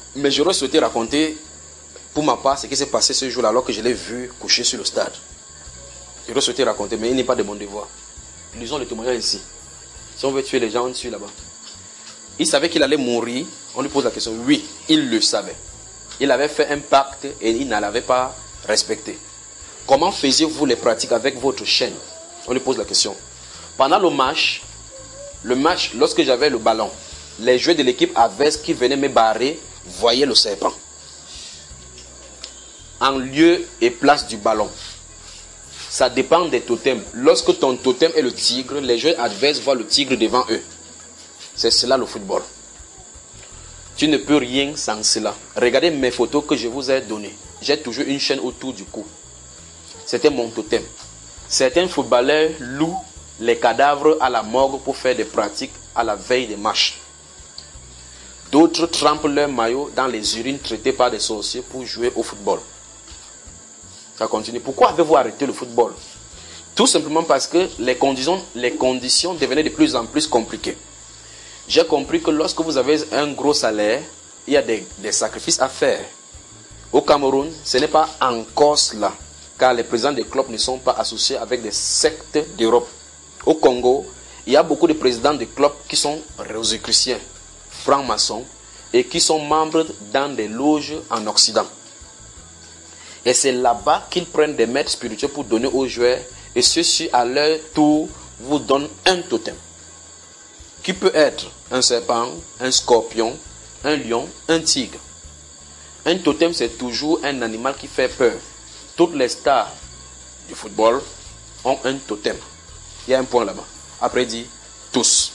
Mais j'aurais souhaité raconter, pour ma part, ce qui s'est passé ce jour-là, alors que je l'ai vu coucher sur le stade. J'aurais souhaité raconter, mais il n'est pas de mon devoir. Lisons le témoignage ici. Si on veut tuer les gens, on tue là-bas. Il savait qu'il allait mourir. On lui pose la question. Oui, il le savait. Il avait fait un pacte et il ne l'avait pas respecté. Comment faisiez-vous les pratiques avec votre chaîne? On lui pose la question. Pendant le match, le match, lorsque j'avais le ballon, les joueurs de l'équipe adverse qui venaient me barrer voyaient le serpent en lieu et place du ballon. Ça dépend des totems. Lorsque ton totem est le tigre, les joueurs adverses voient le tigre devant eux. C'est cela le football. Tu ne peux rien sans cela. Regardez mes photos que je vous ai données. J'ai toujours une chaîne autour du cou. C'était mon totem. Certains footballeurs louent les cadavres à la morgue pour faire des pratiques à la veille des matchs. D'autres trempent leur maillot dans les urines traitées par des sorciers pour jouer au football. Ça continue. Pourquoi avez-vous arrêté le football? Tout simplement parce que les conditions, les conditions devenaient de plus en plus compliquées. J'ai compris que lorsque vous avez un gros salaire, il y a des, des sacrifices à faire. Au Cameroun, ce n'est pas encore cela, car les présidents des clubs ne sont pas associés avec des sectes d'Europe. Au Congo, il y a beaucoup de présidents de clubs qui sont rosicruciens, francs-maçons, et qui sont membres dans des loges en Occident. Et c'est là-bas qu'ils prennent des maîtres spirituels pour donner aux joueurs, et ceux-ci à leur tour vous donnent un totem, qui peut être un serpent, un scorpion, un lion, un tigre. Un totem, c'est toujours un animal qui fait peur. Toutes les stars du football ont un totem. Il y a un point là-bas. Après, il dit tous.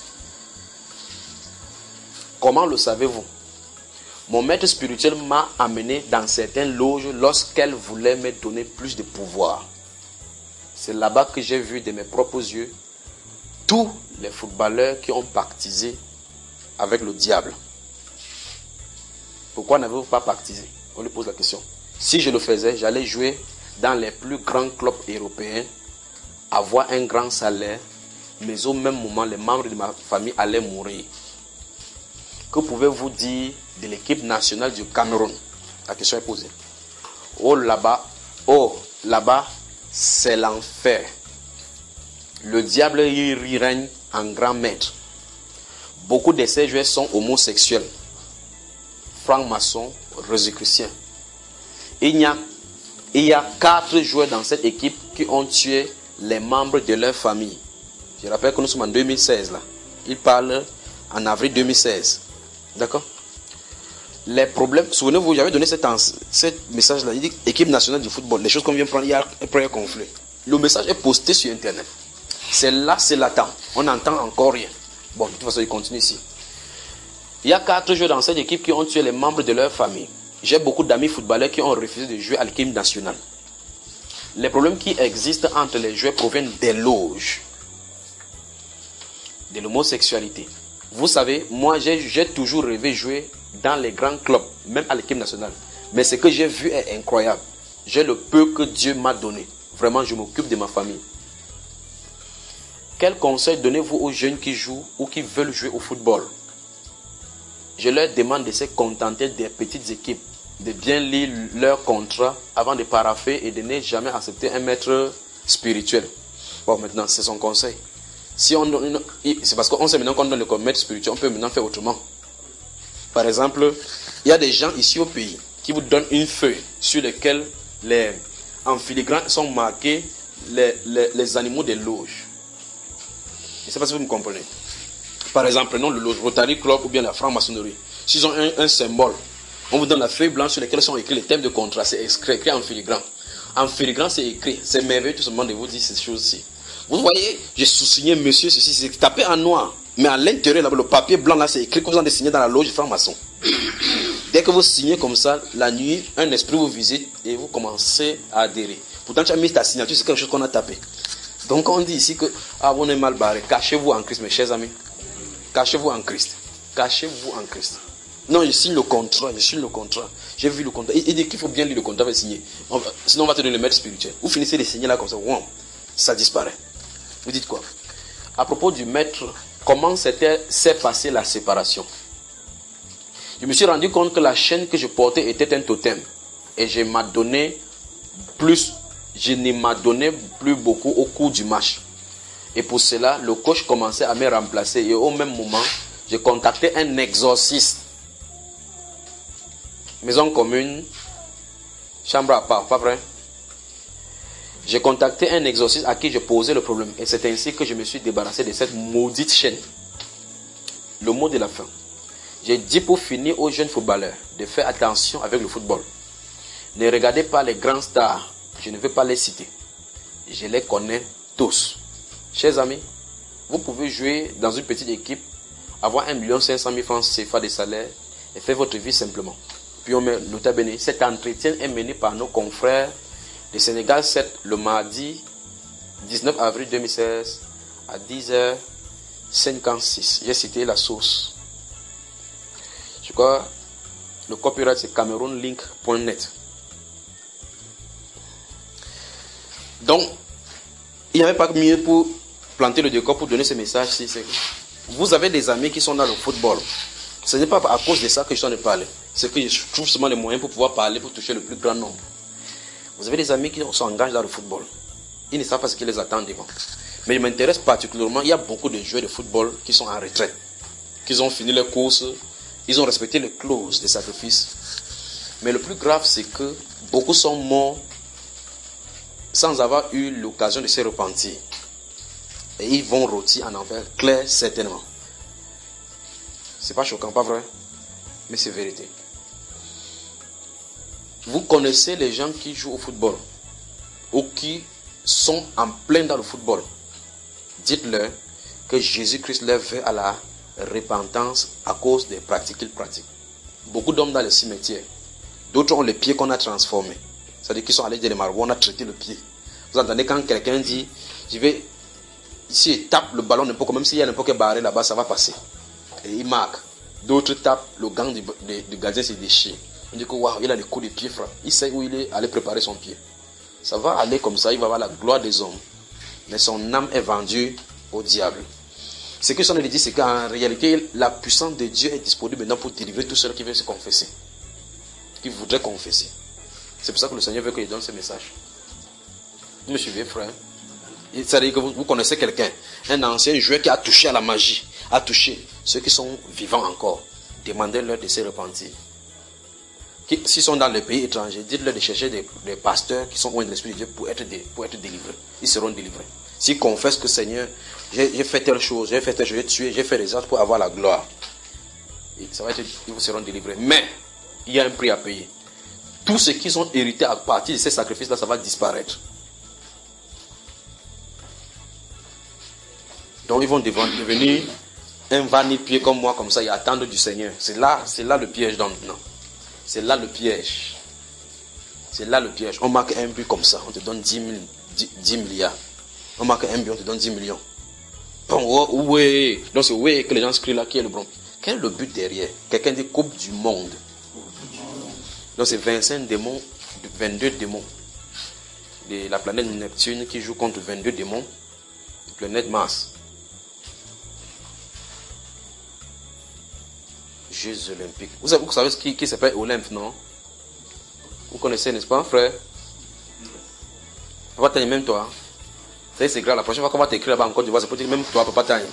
Comment le savez-vous? Mon maître spirituel m'a amené dans certaines loges lorsqu'elle voulait me donner plus de pouvoir. C'est là-bas que j'ai vu de mes propres yeux tous les footballeurs qui ont pactisé avec le diable. Pourquoi n'avez-vous pas pactisé? On lui pose la question. Si je le faisais, j'allais jouer dans les plus grands clubs européens, avoir un grand salaire, mais au même moment, les membres de ma famille allaient mourir. Que pouvez-vous dire de l'équipe nationale du Cameroun? La question est posée. Oh là-bas, oh là-bas, c'est l'enfer. Le diable y règne en grand maître. Beaucoup de ces joueurs sont homosexuels, francs-maçons, rosicruciens. Il y a, il y a quatre joueurs dans cette équipe qui ont tué les membres de leur famille. Je rappelle que nous sommes en deux mille seize là. Il parle en avril deux mille seize. D'accord? Les problèmes, souvenez-vous, j'avais donné cet, cet message là. Il dit équipe nationale du football. Les choses qu'on vient prendre, il y a un premier conflit. Le message est posté sur internet. C'est là, c'est latent. On n'entend encore rien. Bon, de toute façon, il continue ici. Il y a quatre joueurs dans cette équipe qui ont tué les membres de leur famille. J'ai beaucoup d'amis footballeurs qui ont refusé de jouer à l'équipe nationale. Les problèmes qui existent entre les joueurs proviennent des loges, de l'homosexualité. Vous savez, moi, j'ai, j'ai toujours rêvé jouer dans les grands clubs, même à l'équipe nationale. Mais ce que j'ai vu est incroyable. J'ai le peu que Dieu m'a donné. Vraiment, je m'occupe de ma famille. Quel conseil donnez-vous aux jeunes qui jouent ou qui veulent jouer au football? Je leur demande de se contenter des petites équipes, de bien lire leur contrat avant de parapher et de ne jamais accepter un maître spirituel. Bon, maintenant, c'est son conseil. Si on donne, c'est parce qu'on sait maintenant qu'on donne le maître spirituel, on peut maintenant faire autrement. Par exemple, il y a des gens ici au pays qui vous donnent une feuille sur laquelle les, en filigrane sont marqués les, les, les animaux des loges. Je ne sais pas si vous me comprenez. Par exemple, prenons le loge Rotary Club ou bien la franc-maçonnerie. S'ils ont un, un symbole, on vous donne la feuille blanche sur laquelle sont écrits les thèmes de contrat. C'est écrit en filigrane. En filigrane, c'est écrit. C'est merveilleux tout simplement de vous dire ces choses-ci. Vous voyez, j'ai sous-signé monsieur, ceci, c'est tapé en noir. Mais à l'intérieur, là, le papier blanc, là, c'est écrit que vous avez signé dans la loge franc-maçon. Dès que vous signez comme ça, la nuit, un esprit vous visite et vous commencez à adhérer. Pourtant, tu as mis ta signature, c'est quelque chose qu'on a tapé. Donc, on dit ici que, ah, on est mal barré. Cachez-vous en Christ, mes chers amis. Cachez-vous en Christ. Cachez-vous en Christ. Non, je signe le contrat, je signe le contrat. J'ai vu le contrat. Il dit qu'il faut bien lire le contrat et signer. On va, sinon, on va te donner le maître spirituel. Vous finissez de signer là comme ça, wow, ça disparaît. Vous dites quoi? À propos du maître, comment s'était, s'est passée la séparation? Je me suis rendu compte que la chaîne que je portais était un totem. Et je m'a donné plus, je ne m'a donné plus beaucoup au cours du match. Et pour cela, le coach commençait à me remplacer. Et au même moment, j'ai contacté un exorciste. Maison commune, chambre à part, pas vrai? J'ai contacté un exorciste à qui je posais le problème. Et c'est ainsi que je me suis débarrassé de cette maudite chaîne. Le mot de la fin. J'ai dit pour finir aux jeunes footballeurs de faire attention avec le football. Ne regardez pas les grands stars. Je ne veux pas les citer. Je les connais tous. Chers amis, vous pouvez jouer dans une petite équipe, avoir un million cinq cent mille francs C F A de salaire et faire votre vie simplement. Puis on met nota bene. Cet entretien est mené par nos confrères de Sénégal sept le mardi dix-neuf avril deux mille seize à dix heures cinquante-six. J'ai cité la source. Je crois le copyright c'est cameroon link point net. Donc, il n'y avait pas mieux pour planter le décor, pour donner ce message. Si c'est vous avez des amis qui sont dans le football. Ce n'est pas à cause de ça que je suis en train de parler. C'est que je trouve seulement les moyens pour pouvoir parler, pour toucher le plus grand nombre. Vous avez des amis qui s'engagent dans le football. Ils ne savent pas ce qui les attend devant. Mais il m'intéresse particulièrement, il y a beaucoup de joueurs de football qui sont en retraite. Qui ont fini les courses, ils ont respecté les clauses de sacrifice. Mais le plus grave, c'est que beaucoup sont morts sans avoir eu l'occasion de se repentir. Et ils vont rôtir en enfer, clair, certainement. C'est pas choquant, pas vrai? Mais c'est vérité. Vous connaissez les gens qui jouent au football ou qui sont en plein dans le football. Dites-leur que Jésus-Christ leur veut à la repentance à cause des pratiques qu'ils pratiquent. Beaucoup d'hommes dans les cimetières. D'autres ont les pieds qu'on a transformés. C'est-à-dire qu'ils sont allés dire les marabouts, on a traité le pied. Vous entendez quand quelqu'un dit, je vais, ici il tape le ballon n'importe quoi, même s'il y a n'importe quel barré là-bas, ça va passer. Et il marque. D'autres tapent, le gant du, du, du gardien s'est déchiré. On dit que waouh, il a les coups de pied frappés. Il sait où il est allé préparer son pied. Ça va aller comme ça, il va avoir la gloire des hommes. Mais son âme est vendue au diable. Ce que son dit, c'est qu'en réalité, la puissance de Dieu est disponible maintenant pour délivrer tous ceux qui veulent se confesser. Qui voudraient confesser. C'est pour ça que le Seigneur veut que je donne ce message. Vous me suivez, frère? C'est-à-dire que vous, vous connaissez quelqu'un, un ancien joueur qui a touché à la magie, a touché ceux qui sont vivants encore. Demandez-leur de se repentir. S'ils sont dans les pays étrangers, dites-leur de chercher des, des pasteurs qui sont loin de l'Esprit de Dieu pour être, des, pour être délivrés. Ils seront délivrés. S'ils confessent que Seigneur, j'ai fait telle chose, j'ai fait telle chose, j'ai tué, j'ai fait des actes pour avoir la gloire. Et ça va être, ils vous seront délivrés. Mais, il y a un prix à payer. Tout ce qu'ils ont hérité à partir de ces sacrifices-là, ça va disparaître. Donc ils vont devenir un va-ni-pied comme moi, comme ça, et attendre du Seigneur. C'est là, c'est là le piège dans maintenant. C'est là le piège. C'est là le piège. On marque un but comme ça, on te donne dix milliards. On marque un but, on te donne dix millions. Bon, oh, ouais. Donc c'est ouais que les gens se crient là, qui est le bon. Quel est le but derrière? Quelqu'un dit Coupe du monde. Donc c'est vingt-cinq démons, vingt-deux démons. De la planète Neptune qui joue contre vingt-deux démons. De la planète Mars. Jeux olympiques. Vous savez, vous savez ce qui, qui s'appelle Olympe, non? Vous connaissez, n'est-ce pas, frère? Papa Tanya, même toi. C'est grave, la prochaine fois qu'on va t'écrire là-bas en Côte d'Ivoire, c'est pour dire même toi, Papa Tanya.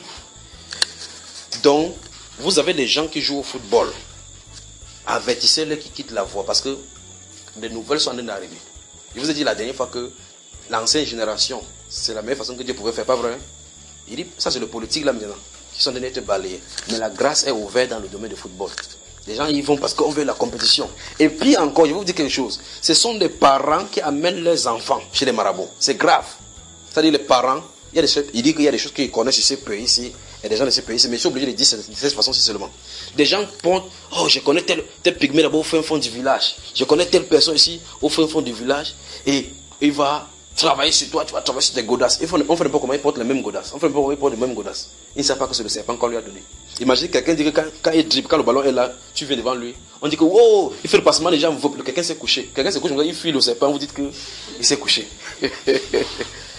Donc, vous avez des gens qui jouent au football. Avertissez-les qui quittent la voie parce que les nouvelles sont en train d'arriver. Je vous ai dit la dernière fois que l'ancienne génération, c'est la meilleure façon que Dieu pouvait faire, pas vrai? Il dit, ça c'est le politique là maintenant. Qui sont donnés être balayés. Mais la grâce est ouverte dans le domaine du football. Les gens y vont parce qu'on veut la compétition. Et puis encore, je vais vous dire quelque chose. Ce sont des parents qui amènent leurs enfants chez les marabouts. C'est grave. C'est-à-dire les parents, il y a des choses, il dit qu'il y a des choses qu'ils connaissent sur ces pays ici, et des gens de ces pays ici, mais ils sont obligés de dire de cette façon-ci seulement. Des gens pensent, oh je connais tel, tel pygmée là-bas au fin fond du village. Je connais telle personne ici au fin fond du village, et il va travailler sur toi, tu vas travailler sur tes godasses. On ne fait pas comment ils portent les mêmes godasses. On ne fait pas comment ils portent les mêmes godasses. Ils ne savent pas que c'est le serpent qu'on lui a donné. Imagine quelqu'un dit que quand, quand il dribble, quand le ballon est là, tu viens devant lui. On dit que, oh, il fait le passement, les gens vous voient, quelqu'un s'est couché. Quelqu'un s'est couché, il fuit le serpent, vous dites qu'il s'est couché.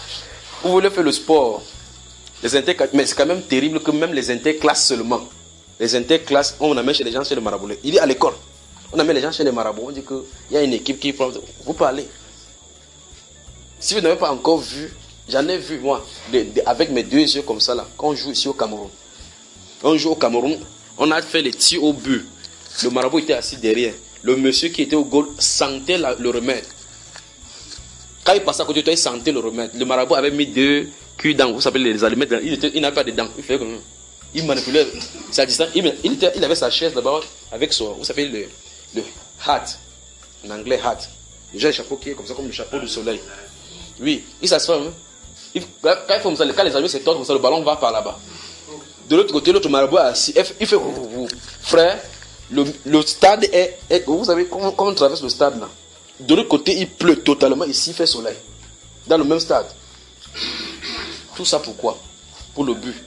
Vous voulez faire le sport, les inter, mais c'est quand même terrible que même les interclasses seulement, les interclasses, on amène chez les gens chez le marabout. Il dit à l'école, on amène les gens chez les marabouts, on dit qu'il y a une équipe qui prend. Vous parlez. Si vous n'avez pas encore vu, j'en ai vu moi, de, de, avec mes deux yeux comme ça là, quand on joue ici au Cameroun. Quand on joue au Cameroun, on a fait les tirs au but. Le marabout était assis derrière. Le monsieur qui était au goal sentait la, le remède. Quand il passait à côté de toi, il sentait le remède. Le marabout avait mis deux culs dans, vous savez, les allumettes. Il, était, il n'avait pas de dents. Il faisait comme il manipulait sa distance. Il, il, était, il avait sa chaise d'abord avec son, vous savez, le, le hat. En anglais, hat. Déjà, le chapeau qui est comme ça, comme le chapeau du soleil. Oui, il s'assoit. Hein. Il, quand, il fait comme ça, quand les allumettes se tordent comme ça, le ballon va par là-bas. De l'autre côté, l'autre marabout est assis. Il fait, frère, le, le stade est, est, vous savez, comment on traverse le stade là. De l'autre côté, il pleut totalement. Ici, il fait soleil. Dans le même stade. Tout ça pourquoi? Pour le but.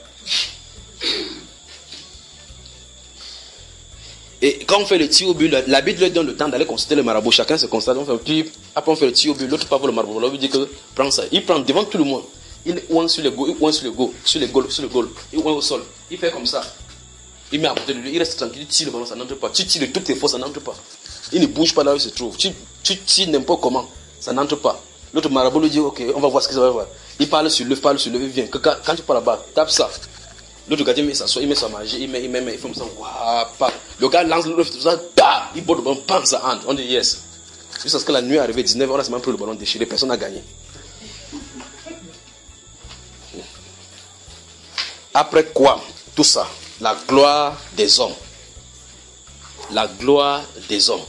Et quand on fait le tir au but, la Bible leur donne le temps d'aller consulter le marabout. Chacun se constate. On fait un petit, après on fait le tir au but. L'autre part pour le marabout. L'autre dit que prends ça. Il prend devant tout le monde. Il ouin sur le go, il ouin sur le go, sur le goal, sur le goal. Il ouin au sol. Il fait comme ça. Il met à côté de lui. Il reste tranquille. Il tire le ballon, ça n'entre pas. Tu tires de toutes tes forces, ça n'entre pas. Il ne bouge pas là où il se trouve. Tu, tu tires n'importe comment, ça n'entre pas. L'autre marabout lui dit, ok, on va voir ce que ça va voir. Il parle sur le, parle sur le, il vient. Quand, quand tu pars là-bas, tape ça. L'autre gars, il met sa soie, il met sa magie, il met, il met, il fait comme ça, waouh, le gars lance le tout ça, bah, il porte le ballon, bam, ça entre. On dit yes. Jusqu'à ce que la nuit est arrivée, dix-neuf heures, on a seulement pris le ballon déchiré, personne n'a gagné. Après quoi, tout ça, la gloire des hommes. La gloire des hommes.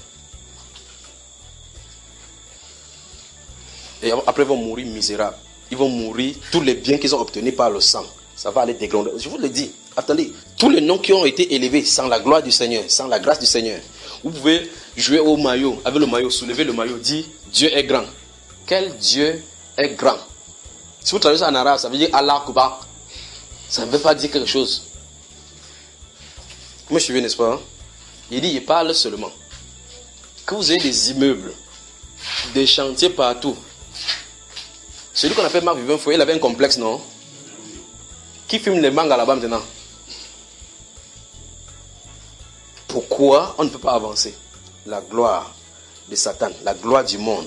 Et après, ils vont mourir misérables. Ils vont mourir, tous les biens qu'ils ont obtenus par le sang. Ça va aller déglander. Je vous le dis. Attendez, tous les noms qui ont été élevés sans la gloire du Seigneur, sans la grâce du Seigneur. Vous pouvez jouer au maillot, avec le maillot, soulever le maillot, dire Dieu est grand. Quel Dieu est grand? Si vous traduisez en arabe, ça veut dire Allah Akbar. Ça ne veut pas dire quelque chose. Moi je suis venu, n'est-ce pas? Il dit, il parle seulement. Que vous ayez des immeubles, des chantiers partout. Celui qu'on appelle Marc Vivant Foyer, il avait un complexe, non? Qui filme les mangas là-bas maintenant? Pourquoi on ne peut pas avancer? La gloire de Satan, la gloire du monde.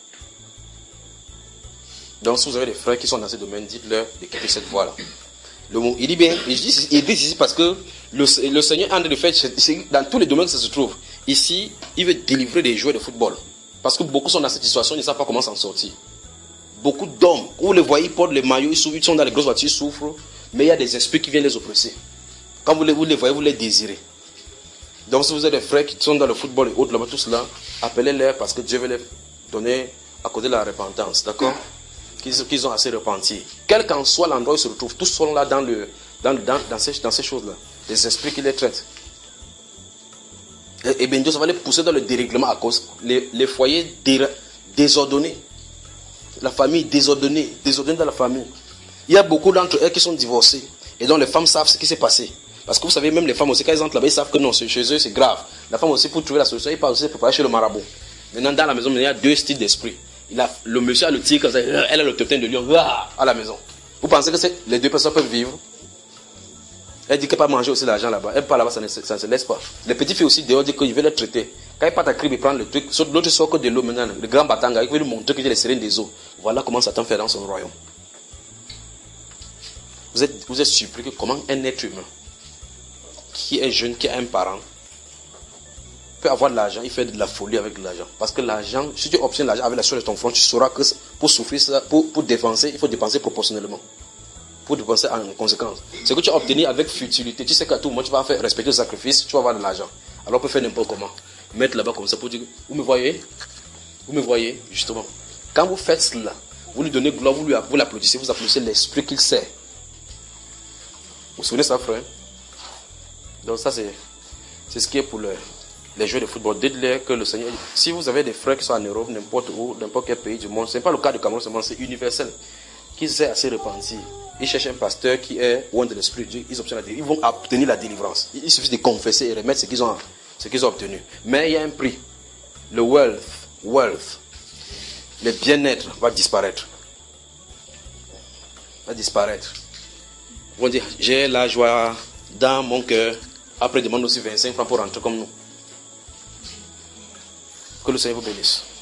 Donc si vous avez des frères qui sont dans ce domaine, dites-leur de quitter cette voie-là. Le mot, il dit bien, il dit, il dit ici parce que le, le Seigneur a de fait, dans tous les domaines que ça se trouve. Ici, il veut délivrer des joueurs de football. Parce que beaucoup sont dans cette situation, ils ne savent pas comment s'en sortir. Beaucoup d'hommes, vous les voyez, ils portent les maillots, ils, souffrent, ils sont dans les grosses voitures, ils souffrent, mais il y a des esprits qui viennent les oppresser. Quand vous les, vous les voyez, vous les désirez. Donc si vous avez des frères qui sont dans le football et autres, là-bas, tout cela, appelez-les parce que Dieu veut les donner à côté de la repentance, d'accord? Qu'ils, qu'ils ont assez repenti. Quel qu'en soit l'endroit où ils se retrouvent, tous sont là dans, le, dans, dans, dans ces, dans ces choses-là. Des esprits qui les traitent. Et, et bien Dieu, ça va les pousser dans le dérèglement à cause les, les foyers dé, désordonnés. La famille désordonnée, désordonnée dans la famille. Il y a beaucoup d'entre eux qui sont divorcés. Et donc les femmes savent ce qui s'est passé. Parce que vous savez, même les femmes aussi, quand elles entrent là-bas, ils savent que non, chez eux, c'est grave. La femme aussi, pour trouver la solution, ils partent aussi préparer chez le marabout. Maintenant, dans la maison, il y a deux styles d'esprit. Il a, le monsieur a le tigre comme ça, elle a le topin de lion à la maison. Vous pensez que c'est, les deux personnes peuvent vivre? Elle dit qu'elle ne peut pas manger aussi l'argent là-bas. Elle part là-bas, ça ne, ça ne se laisse pas. Les petits filles aussi dehors disent qu'ils veulent les traiter. Quand ils partent à crib, ils prennent le truc. L'autre sort que de l'eau maintenant, le grand batanga, il veut lui montrer qu'il y a les sirènes des eaux. Voilà comment Satan fait dans son royaume. Vous êtes, vous êtes surpris que comment un être humain qui est jeune, qui a un parent, peut avoir de l'argent, il fait de la folie avec de l'argent. Parce que l'argent, si tu obtiens l'argent avec la source de ton front, tu sauras que pour souffrir, pour, pour dépenser, il faut dépenser proportionnellement. Pour dépenser en conséquence. Ce que tu as obtenu avec futilité, tu sais qu'à tout moment, tu vas faire respecter le sacrifice, tu vas avoir de l'argent. Alors on peut faire n'importe comment. Mettre là-bas comme ça pour dire, vous me voyez? Vous me voyez, justement. Quand vous faites cela, vous lui donnez gloire, vous, lui, vous l'applaudissez, vous applaudissez l'esprit qu'il sait. Vous vous souvenez ça, frère? Donc ça, c'est, c'est ce qui est pour le, les joueurs de football. Dites-leur que le Seigneur, si vous avez des frères qui sont en Europe, n'importe où, n'importe quel pays du monde, ce n'est pas le cas du Cameroun seulement, c'est universel, qui sait assez repentir. Ils cherchent un pasteur qui est loin de l'esprit de Dieu, ils obtiennent la délivrance. Ils vont obtenir la délivrance. Il suffit de confesser et remettre ce qu'ils ont, ce qu'ils ont obtenu. Mais il y a un prix. Le wealth, wealth, le bien-être va disparaître. Va disparaître. Ils vont dire, j'ai la joie dans mon cœur, Après, demande aussi vingt-cinq francs pour rentrer comme nous. Que le Seigneur vous bénisse.